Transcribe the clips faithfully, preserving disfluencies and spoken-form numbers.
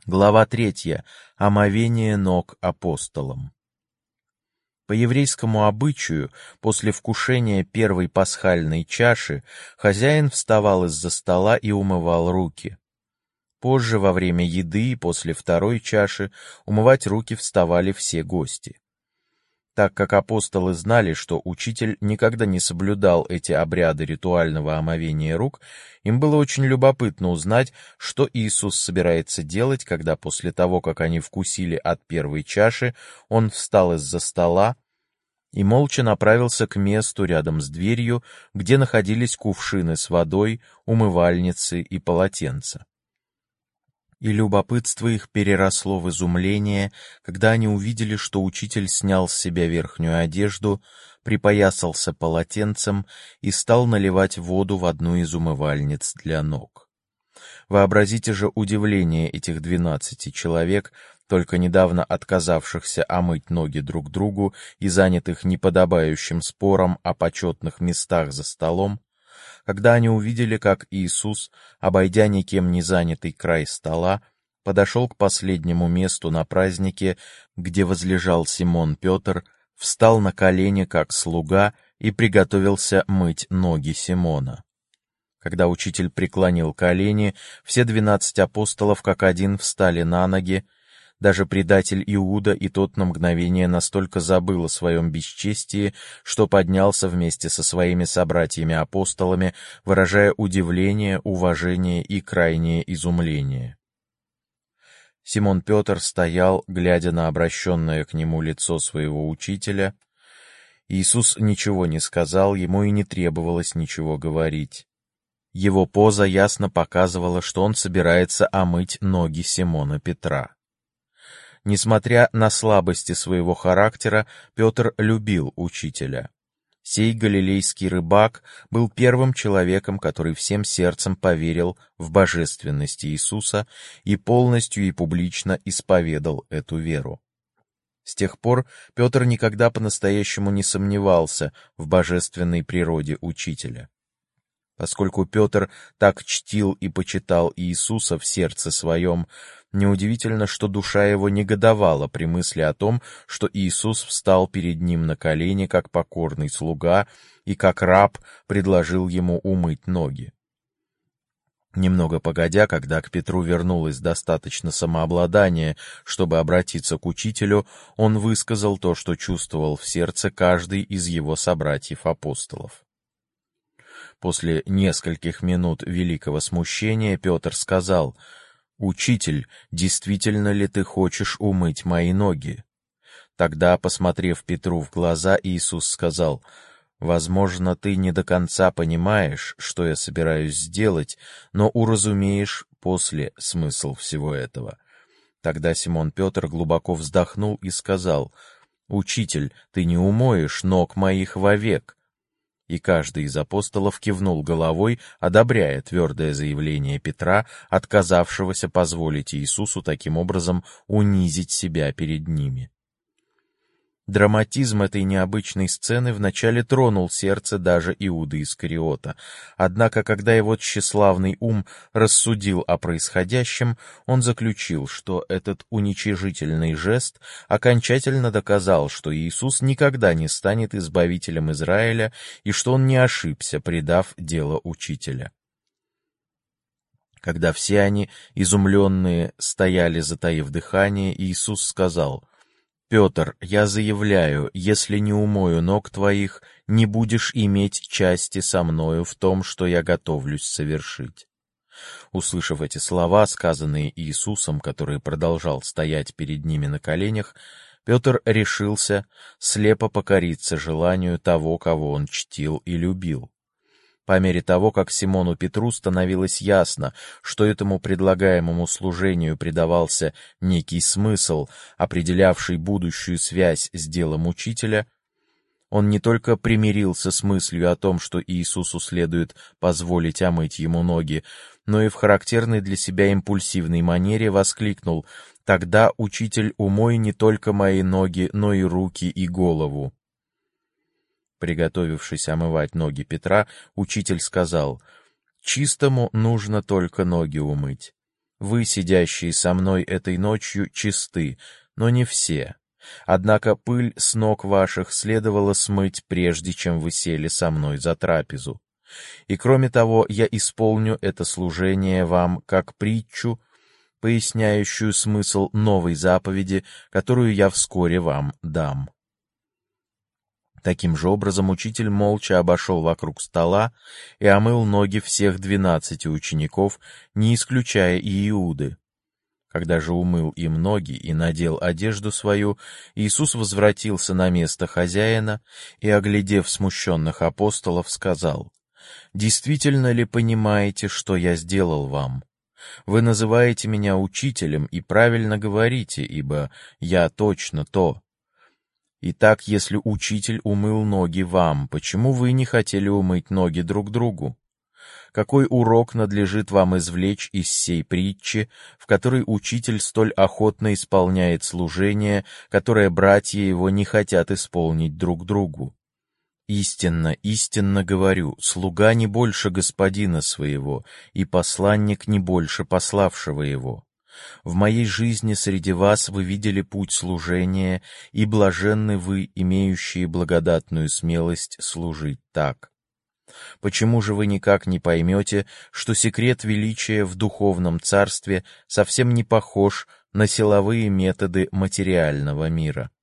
Глава третья. Омовение ног апостолам. По еврейскому обычаю, после вкушения первой пасхальной чаши, хозяин вставал из-за стола и умывал руки. Позже, во время еды и после второй чаши, умывать руки вставали все гости. Так как апостолы знали, что учитель никогда не соблюдал эти обряды ритуального омовения рук, им было очень любопытно узнать, что Иисус собирается делать, когда после того, как они вкусили от первой чаши, он встал из-за стола и молча направился к месту рядом с дверью, где находились кувшины с водой, умывальницы и полотенца. И любопытство их переросло в изумление, когда они увидели, что учитель снял с себя верхнюю одежду, припоясался полотенцем и стал наливать воду в одну из умывальниц для ног. Вообразите же удивление этих двенадцати человек, только недавно отказавшихся омыть ноги друг другу и занятых неподобающим спором о почетных местах за столом, когда они увидели, как Иисус, обойдя никем не занятый край стола, подошел к последнему месту на празднике, где возлежал Симон Петр, встал на колени как слуга и приготовился мыть ноги Симона. Когда учитель преклонил колени, все двенадцать апостолов как один встали на ноги. Даже предатель Иуда и тот на мгновение настолько забыл о своем бесчестии, что поднялся вместе со своими собратьями-апостолами, выражая удивление, уважение и крайнее изумление. Симон Петр стоял, глядя на обращенное к нему лицо своего учителя. Иисус ничего не сказал, ему и не требовалось ничего говорить. Его поза ясно показывала, что он собирается омыть ноги Симона Петра. Несмотря на слабости своего характера, Петр любил учителя. Сей галилейский рыбак был первым человеком, который всем сердцем поверил в божественность Иисуса и полностью и публично исповедал эту веру. С тех пор Петр никогда по-настоящему не сомневался в божественной природе учителя. Поскольку Петр так чтил и почитал Иисуса в сердце своем, неудивительно, что душа его негодовала при мысли о том, что Иисус встал перед ним на колени, как покорный слуга, и как раб предложил ему умыть ноги. Немного погодя, когда к Петру вернулось достаточно самообладания, чтобы обратиться к учителю, он высказал то, что чувствовал в сердце каждый из его собратьев-апостолов. После нескольких минут великого смущения Петр сказал: «Учитель, действительно ли ты хочешь умыть мои ноги?» Тогда, посмотрев Петру в глаза, Иисус сказал: «Возможно, ты не до конца понимаешь, что я собираюсь сделать, но уразумеешь после смысл всего этого». Тогда Симон Петр глубоко вздохнул и сказал: «Учитель, ты не умоешь ног моих вовек». И каждый из апостолов кивнул головой, одобряя твердое заявление Петра, отказавшегося позволить Иисусу таким образом унизить себя перед ними. Драматизм этой необычной сцены вначале тронул сердце даже Иуды Искариота, однако, когда его тщеславный ум рассудил о происходящем, он заключил, что этот уничижительный жест окончательно доказал, что Иисус никогда не станет избавителем Израиля и что он не ошибся, предав дело учителя. Когда все они, изумленные, стояли, затаив дыхание, Иисус сказал: «Петр, я заявляю, если не умою ног твоих, не будешь иметь части со мною в том, что я готовлюсь совершить». Услышав эти слова, сказанные Иисусом, который продолжал стоять перед ними на коленях, Петр решился слепо покориться желанию того, кого он чтил и любил. По мере того, как Симону Петру становилось ясно, что этому предлагаемому служению придавался некий смысл, определявший будущую связь с делом учителя, он не только примирился с мыслью о том, что Иисусу следует позволить омыть ему ноги, но и в характерной для себя импульсивной манере воскликнул: «Тогда, учитель, умой не только мои ноги, но и руки и голову». Приготовившись омывать ноги Петра, учитель сказал: «Чистому нужно только ноги умыть. Вы, сидящие со мной этой ночью, чисты, но не все. Однако пыль с ног ваших следовало смыть, прежде чем вы сели со мной за трапезу. И кроме того, я исполню это служение вам как притчу, поясняющую смысл новой заповеди, которую я вскоре вам дам». Таким же образом учитель молча обошел вокруг стола и омыл ноги всех двенадцати учеников, не исключая и Иуды. Когда же умыл им ноги и надел одежду свою, Иисус возвратился на место хозяина и, оглядев смущенных апостолов, сказал: «Действительно ли понимаете, что я сделал вам? Вы называете меня учителем и правильно говорите, ибо я точно то. Итак, если учитель умыл ноги вам, почему вы не хотели умыть ноги друг другу? Какой урок надлежит вам извлечь из сей притчи, в которой учитель столь охотно исполняет служение, которое братья его не хотят исполнить друг другу? Истинно, истинно говорю, слуга не больше господина своего, и посланник не больше пославшего его. В моей жизни среди вас вы видели путь служения, и блаженны вы, имеющие благодатную смелость служить так. Почему же вы никак не поймете, что секрет величия в духовном царстве совсем не похож на силовые методы материального мира?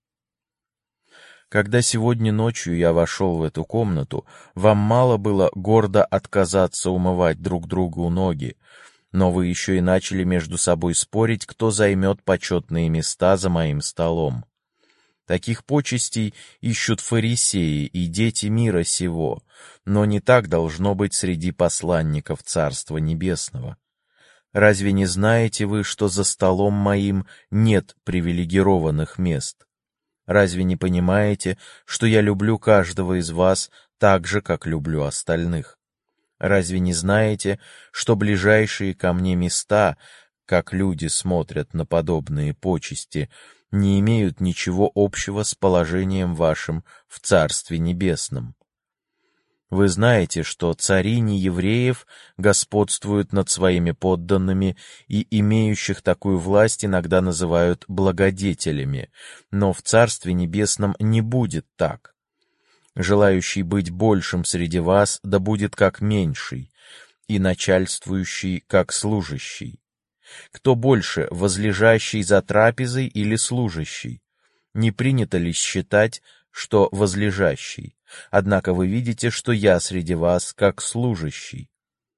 Когда сегодня ночью я вошел в эту комнату, вам мало было гордо отказаться умывать друг другу ноги, но вы еще и начали между собой спорить, кто займет почетные места за моим столом. Таких почестей ищут фарисеи и дети мира сего, но не так должно быть среди посланников Царства Небесного. Разве не знаете вы, что за столом моим нет привилегированных мест? Разве не понимаете, что я люблю каждого из вас так же, как люблю остальных? Разве не знаете, что ближайшие ко мне места, как люди смотрят на подобные почести, не имеют ничего общего с положением вашим в Царстве Небесном? Вы знаете, что цари неевреев господствуют над своими подданными, и имеющих такую власть иногда называют благодетелями, но в Царстве Небесном не будет так. Желающий быть большим среди вас, да будет как меньший, и начальствующий как служащий. Кто больше, возлежащий за трапезой или служащий? Не принято ли считать, что возлежащий? Однако вы видите, что я среди вас как служащий.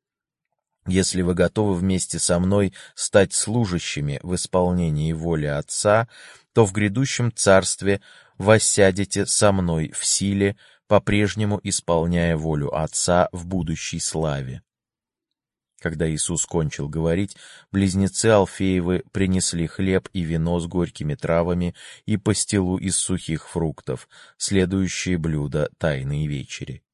Если вы готовы вместе со мной стать служащими в исполнении воли Отца, то в грядущем царстве воссядете со мной в силе, по-прежнему исполняя волю Отца в будущей славе». Когда Иисус кончил говорить, близнецы Алфеевы принесли хлеб и вино с горькими травами и пастилу из сухих фруктов, следующие блюда Тайной вечери.